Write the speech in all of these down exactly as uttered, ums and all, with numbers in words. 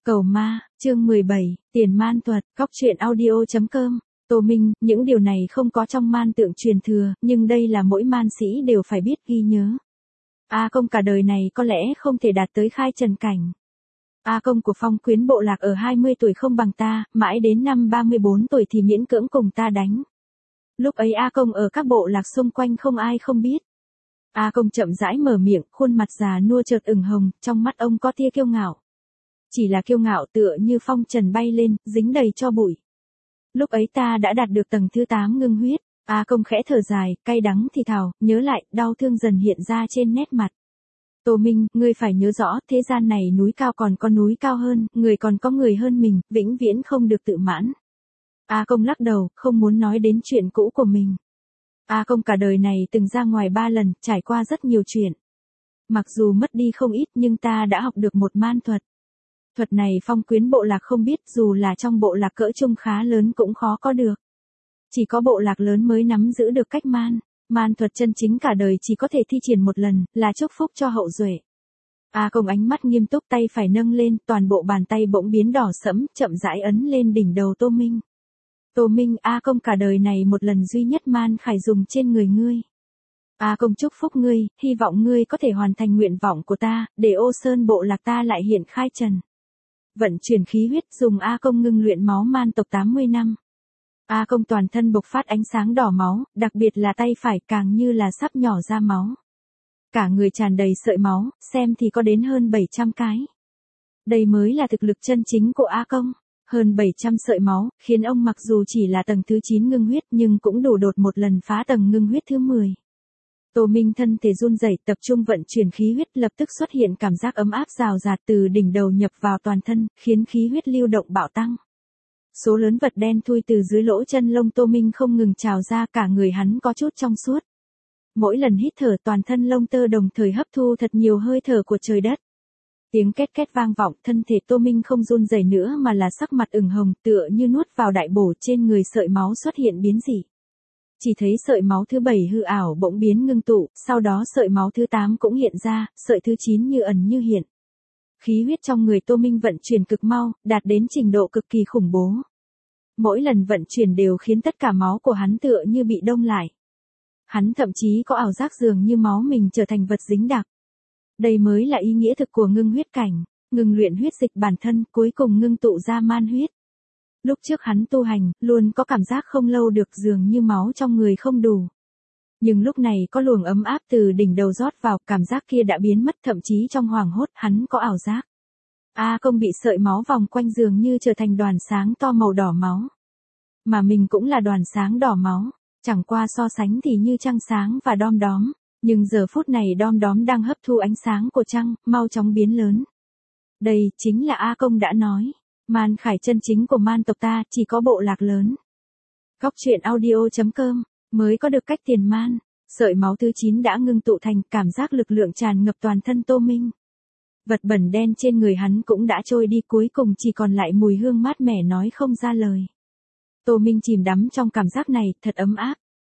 Cầu ma, chương mười bảy, tiền man thuật, cóc truyện audio chấm com. Tô Minh, những điều này không có trong man tượng truyền thừa, nhưng đây là mỗi man sĩ đều phải biết ghi nhớ. A Công cả đời này có lẽ không thể đạt tới khai trần cảnh. A Công của Phong Quyến bộ lạc ở hai mươi tuổi không bằng ta, mãi đến năm ba mươi bốn tuổi thì miễn cưỡng cùng ta đánh. Lúc ấy A Công ở các bộ lạc xung quanh không ai không biết. A Công chậm rãi mở miệng, khuôn mặt già nua chợt ửng hồng, trong mắt ông có tia kiêu ngạo. Chỉ là kiêu ngạo tựa như phong trần bay lên, dính đầy cho bụi. Lúc ấy ta đã đạt được tầng thứ tám ngưng huyết. A Công khẽ thở dài, cay đắng thì thào, nhớ lại, đau thương dần hiện ra trên nét mặt. Tô Minh, ngươi phải nhớ rõ, thế gian này núi cao còn có núi cao hơn, người còn có người hơn mình, vĩnh viễn không được tự mãn. A Công lắc đầu, không muốn nói đến chuyện cũ của mình. A Công cả đời này từng ra ngoài ba lần, trải qua rất nhiều chuyện. Mặc dù mất đi không ít nhưng ta đã học được một man thuật. Thuật này Phong Quyến bộ lạc không biết, dù là trong bộ lạc cỡ trung khá lớn cũng khó có được. Chỉ có bộ lạc lớn mới nắm giữ được cách man. Man thuật chân chính cả đời chỉ có thể thi triển một lần, là chúc phúc cho hậu duệ. A Công ánh mắt nghiêm túc, tay phải nâng lên, toàn bộ bàn tay bỗng biến đỏ sẫm, chậm rãi ấn lên đỉnh đầu Tô Minh. Tô Minh, A Công cả đời này một lần duy nhất man khải dùng trên người ngươi. A Công chúc phúc ngươi, hy vọng ngươi có thể hoàn thành nguyện vọng của ta, để Ô Sơn bộ lạc ta lại hiện khai trần. Vận chuyển khí huyết, dùng A Công ngưng luyện máu man tộc tám mươi năm. A Công toàn thân bộc phát ánh sáng đỏ máu, đặc biệt là tay phải càng như là sắp nhỏ ra máu. Cả người tràn đầy sợi máu, xem thì có đến hơn bảy trăm cái. Đây mới là thực lực chân chính của A Công. Hơn bảy trăm sợi máu, khiến ông mặc dù chỉ là tầng thứ chín ngưng huyết nhưng cũng đủ đột một lần phá tầng ngưng huyết thứ mười. Tô Minh thân thể run rẩy, tập trung vận chuyển khí huyết, lập tức xuất hiện cảm giác ấm áp rào rạt từ đỉnh đầu nhập vào toàn thân, khiến khí huyết lưu động bạo tăng. Số lớn vật đen thui từ dưới lỗ chân lông Tô Minh không ngừng trào ra, cả người hắn có chút trong suốt. Mỗi lần hít thở toàn thân lông tơ đồng thời hấp thu thật nhiều hơi thở của trời đất. Tiếng két két vang vọng, thân thể Tô Minh không run rẩy nữa mà là sắc mặt ửng hồng, tựa như nuốt vào đại bổ, trên người sợi máu xuất hiện biến dị. Chỉ thấy sợi máu thứ bảy hư ảo bỗng biến ngưng tụ, sau đó sợi máu thứ tám cũng hiện ra, sợi thứ chín như ẩn như hiện. Khí huyết trong người Tô Minh vận chuyển cực mau, đạt đến trình độ cực kỳ khủng bố. Mỗi lần vận chuyển đều khiến tất cả máu của hắn tựa như bị đông lại. Hắn thậm chí có ảo giác dường như máu mình trở thành vật dính đặc. Đây mới là ý nghĩa thực của ngưng huyết cảnh, ngừng luyện huyết dịch bản thân, cuối cùng ngưng tụ ra man huyết. Lúc trước hắn tu hành, luôn có cảm giác không lâu được, dường như máu trong người không đủ. Nhưng lúc này có luồng ấm áp từ đỉnh đầu rót vào, cảm giác kia đã biến mất, thậm chí trong hoảng hốt hắn có ảo giác. A Công bị sợi máu vòng quanh dường như trở thành đoàn sáng to màu đỏ máu. Mà mình cũng là đoàn sáng đỏ máu, chẳng qua so sánh thì như trăng sáng và đom đóm. Nhưng giờ phút này đom đóm đang hấp thu ánh sáng của trăng, mau chóng biến lớn. Đây chính là A Công đã nói. Man khải chân chính của man tộc ta chỉ có bộ lạc lớn. Cóc truyện audio chấm com mới có được cách tiền man. Sợi máu thứ chín đã ngưng tụ thành, cảm giác lực lượng tràn ngập toàn thân Tô Minh. Vật bẩn đen trên người hắn cũng đã trôi đi, cuối cùng chỉ còn lại mùi hương mát mẻ nói không ra lời. Tô Minh chìm đắm trong cảm giác này, thật ấm áp.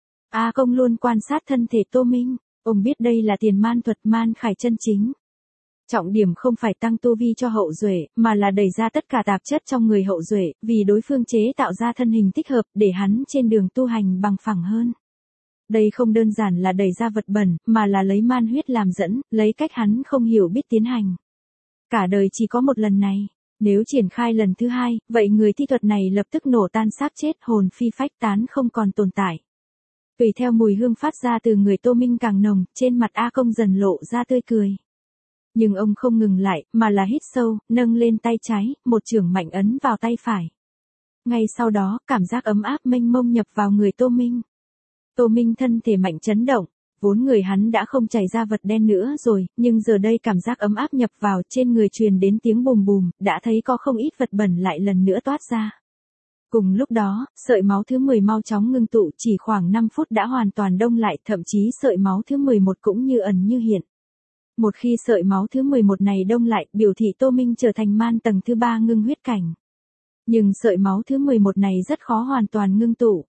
A Công luôn quan sát thân thể Tô Minh. Ông biết đây là tiền man thuật, man khải chân chính. Trọng điểm không phải tăng tu vi cho hậu duệ, mà là đẩy ra tất cả tạp chất trong người hậu duệ, vì đối phương chế tạo ra thân hình thích hợp, để hắn trên đường tu hành bằng phẳng hơn. Đây không đơn giản là đẩy ra vật bẩn, mà là lấy man huyết làm dẫn, lấy cách hắn không hiểu biết tiến hành. Cả đời chỉ có một lần này, nếu triển khai lần thứ hai, vậy người thi thuật này lập tức nổ tan xác chết, hồn phi phách tán không còn tồn tại. Tùy theo mùi hương phát ra từ người Tô Minh càng nồng, trên mặt A Công dần lộ ra tươi cười. Nhưng ông không ngừng lại, mà là hít sâu, nâng lên tay trái, một chưởng mạnh ấn vào tay phải. Ngay sau đó, cảm giác ấm áp mênh mông nhập vào người Tô Minh. Tô Minh thân thể mạnh chấn động, vốn người hắn đã không chảy ra vật đen nữa rồi, nhưng giờ đây cảm giác ấm áp nhập vào, trên người truyền đến tiếng bùm bùm, đã thấy có không ít vật bẩn lại lần nữa toát ra. Cùng lúc đó, sợi máu thứ mười mau chóng ngưng tụ, chỉ khoảng năm phút đã hoàn toàn đông lại, thậm chí sợi máu thứ mười một cũng như ẩn như hiện. Một khi sợi máu thứ mười một này đông lại, biểu thị Tô Minh trở thành man tầng thứ ba ngưng huyết cảnh. Nhưng sợi máu thứ mười một này rất khó hoàn toàn ngưng tụ.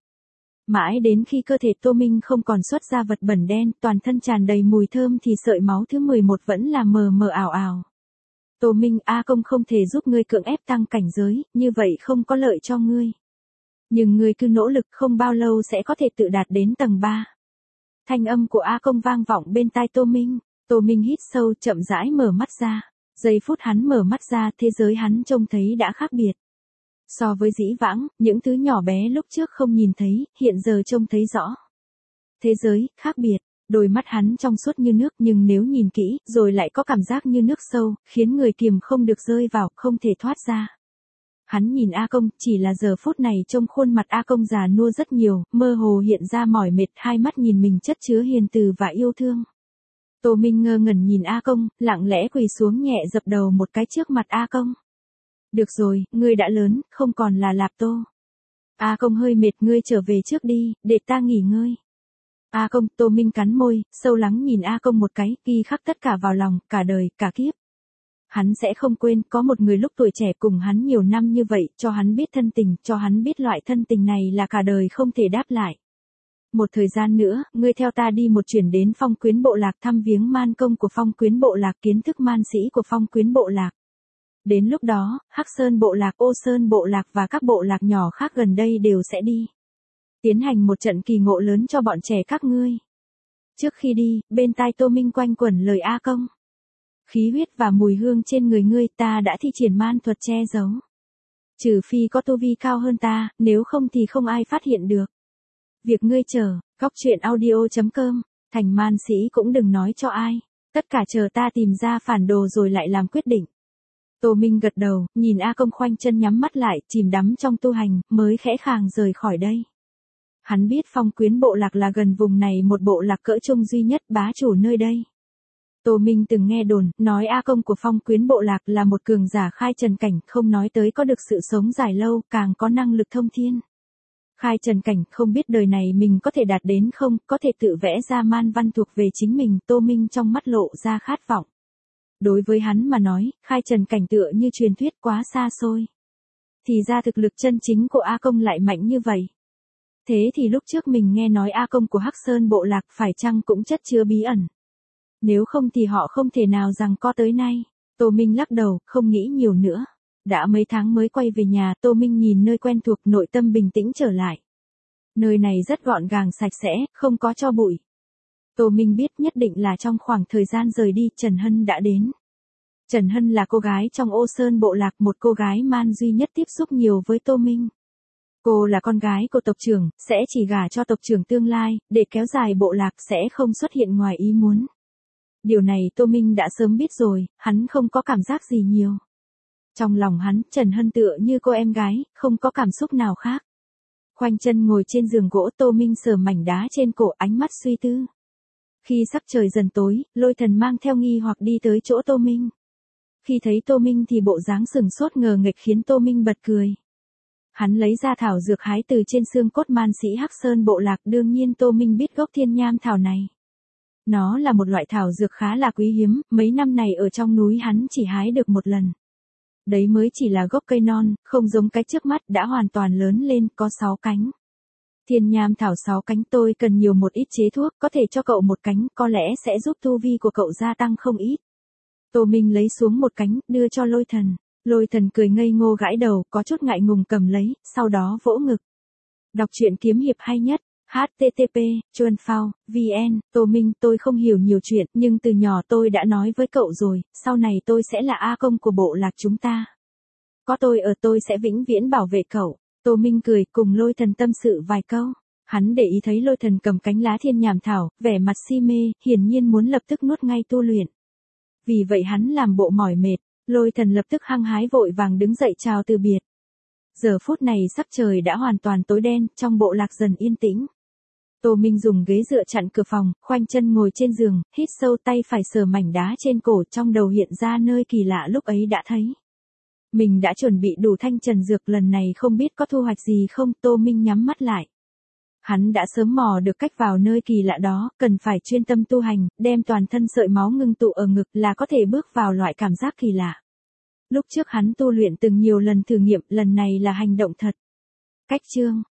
Mãi đến khi cơ thể Tô Minh không còn xuất ra vật bẩn đen, toàn thân tràn đầy mùi thơm thì sợi máu thứ mười một vẫn là mờ mờ ảo ảo. Tô Minh, A Công không thể giúp ngươi cưỡng ép tăng cảnh giới, như vậy không có lợi cho ngươi. Nhưng ngươi cứ nỗ lực không bao lâu sẽ có thể tự đạt đến tầng ba. Thanh âm của A Công vang vọng bên tai Tô Minh. Tô Minh hít sâu chậm rãi mở mắt ra. Giây phút hắn mở mắt ra, thế giới hắn trông thấy đã khác biệt. So với dĩ vãng, những thứ nhỏ bé lúc trước không nhìn thấy, hiện giờ trông thấy rõ. Thế giới, khác biệt. Đôi mắt hắn trong suốt như nước nhưng nếu nhìn kỹ, rồi lại có cảm giác như nước sâu, khiến người kiềm không được rơi vào, không thể thoát ra. Hắn nhìn A Công, chỉ là giờ phút này trong khuôn mặt A Công già nua rất nhiều, mơ hồ hiện ra mỏi mệt, hai mắt nhìn mình chất chứa hiền từ và yêu thương. Tô Minh ngơ ngẩn nhìn A Công, lặng lẽ quỳ xuống nhẹ dập đầu một cái trước mặt A Công. Được rồi, ngươi đã lớn, không còn là Lạp Tô. A Công hơi mệt, ngươi trở về trước đi, để ta nghỉ ngơi. A Công, Tô Minh cắn môi, sâu lắng nhìn A Công một cái, ghi khắc tất cả vào lòng, cả đời, cả kiếp. Hắn sẽ không quên, có một người lúc tuổi trẻ cùng hắn nhiều năm như vậy, cho hắn biết thân tình, cho hắn biết loại thân tình này là cả đời không thể đáp lại. Một thời gian nữa, ngươi theo ta đi một chuyển đến Phong Quyến Bộ Lạc thăm viếng man công của Phong Quyến Bộ Lạc, kiến thức man sĩ của Phong Quyến Bộ Lạc. Đến lúc đó, Hắc Sơn Bộ Lạc, Ô Sơn Bộ Lạc và các bộ lạc nhỏ khác gần đây đều sẽ đi. Tiến hành một trận kỳ ngộ lớn cho bọn trẻ các ngươi. Trước khi đi, bên tai Tô Minh quanh quẩn lời A Công. Khí huyết và mùi hương trên người ngươi ta đã thi triển man thuật che giấu. Trừ phi có tu vi cao hơn ta, nếu không thì không ai phát hiện được. Việc ngươi chờ, góc truyện audio chấm com, thành man sĩ cũng đừng nói cho ai. Tất cả chờ ta tìm ra phản đồ rồi lại làm quyết định. Tô Minh gật đầu, nhìn A Công khoanh chân nhắm mắt lại, chìm đắm trong tu hành, mới khẽ khàng rời khỏi đây. Hắn biết Phong Quyến Bộ Lạc là gần vùng này một bộ lạc cỡ trung duy nhất bá chủ nơi đây. Tô Minh từng nghe đồn, nói A Công của Phong Quyến Bộ Lạc là một cường giả khai trần cảnh, không nói tới có được sự sống dài lâu, càng có năng lực thông thiên. Khai trần cảnh, không biết đời này mình có thể đạt đến không, có thể tự vẽ ra man văn thuộc về chính mình, Tô Minh trong mắt lộ ra khát vọng. Đối với hắn mà nói, khai trần cảnh tựa như truyền thuyết quá xa xôi. Thì ra thực lực chân chính của A Công lại mạnh như vậy. Thế thì lúc trước mình nghe nói A Công của Hắc Sơn Bộ Lạc phải chăng cũng chất chứa bí ẩn. Nếu không thì họ không thể nào rằng có tới nay. Tô Minh lắc đầu, không nghĩ nhiều nữa. Đã mấy tháng mới quay về nhà, Tô Minh nhìn nơi quen thuộc, nội tâm bình tĩnh trở lại. Nơi này rất gọn gàng sạch sẽ, không có tro bụi. Tô Minh biết nhất định là trong khoảng thời gian rời đi, Trần Hân đã đến. Trần Hân là cô gái trong Ô Sơn Bộ Lạc, một cô gái man duy nhất tiếp xúc nhiều với Tô Minh. Cô là con gái của tộc trưởng, sẽ chỉ gả cho tộc trưởng tương lai, để kéo dài bộ lạc sẽ không xuất hiện ngoài ý muốn. Điều này Tô Minh đã sớm biết rồi, hắn không có cảm giác gì nhiều. Trong lòng hắn, Trần Hân tựa như cô em gái, không có cảm xúc nào khác. Khoanh chân ngồi trên giường gỗ, Tô Minh sờ mảnh đá trên cổ, ánh mắt suy tư. Khi sắc trời dần tối, Lôi Thần mang theo nghi hoặc đi tới chỗ Tô Minh. Khi thấy Tô Minh thì bộ dáng sừng sốt ngờ nghệch khiến Tô Minh bật cười. Hắn lấy ra thảo dược hái từ trên xương cốt man sĩ Hắc Sơn Bộ Lạc, đương nhiên Tô Minh biết gốc thiên nham thảo này. Nó là một loại thảo dược khá là quý hiếm, mấy năm này ở trong núi hắn chỉ hái được một lần. Đấy mới chỉ là gốc cây non, không giống cái trước mắt, đã hoàn toàn lớn lên, có sáu cánh. Thiên nham thảo sáu cánh, tôi cần nhiều một ít chế thuốc, có thể cho cậu một cánh, có lẽ sẽ giúp tu vi của cậu gia tăng không ít. Tô Minh lấy xuống một cánh, đưa cho Lôi Thần. Lôi Thần cười ngây ngô gãi đầu, có chút ngại ngùng cầm lấy, sau đó vỗ ngực. Đọc truyện kiếm hiệp hay nhất. H T T P, Chuan Phao, V N, Tô Minh, tôi không hiểu nhiều chuyện, nhưng từ nhỏ tôi đã nói với cậu rồi, sau này tôi sẽ là A Công của bộ lạc chúng ta. Có tôi ở, tôi sẽ vĩnh viễn bảo vệ cậu. Tô Minh cười, cùng Lôi Thần tâm sự vài câu. Hắn để ý thấy Lôi Thần cầm cánh lá thiên nhàm thảo, vẻ mặt si mê, hiển nhiên muốn lập tức nuốt ngay tu luyện. Vì vậy hắn làm bộ mỏi mệt, Lôi Thần lập tức hăng hái vội vàng đứng dậy chào từ biệt. Giờ phút này sắc trời đã hoàn toàn tối đen, trong bộ lạc dần yên tĩnh. Tô Minh dùng ghế dựa chặn cửa phòng, khoanh chân ngồi trên giường, hít sâu, tay phải sờ mảnh đá trên cổ, trong đầu hiện ra nơi kỳ lạ lúc ấy đã thấy. Mình đã chuẩn bị đủ thanh trần dược, lần này không biết có thu hoạch gì không. Tô Minh nhắm mắt lại. Hắn đã sớm mò được cách vào nơi kỳ lạ đó, cần phải chuyên tâm tu hành, đem toàn thân sợi máu ngưng tụ ở ngực là có thể bước vào loại cảm giác kỳ lạ. Lúc trước hắn tu luyện từng nhiều lần thử nghiệm, lần này là hành động thật. Cách chương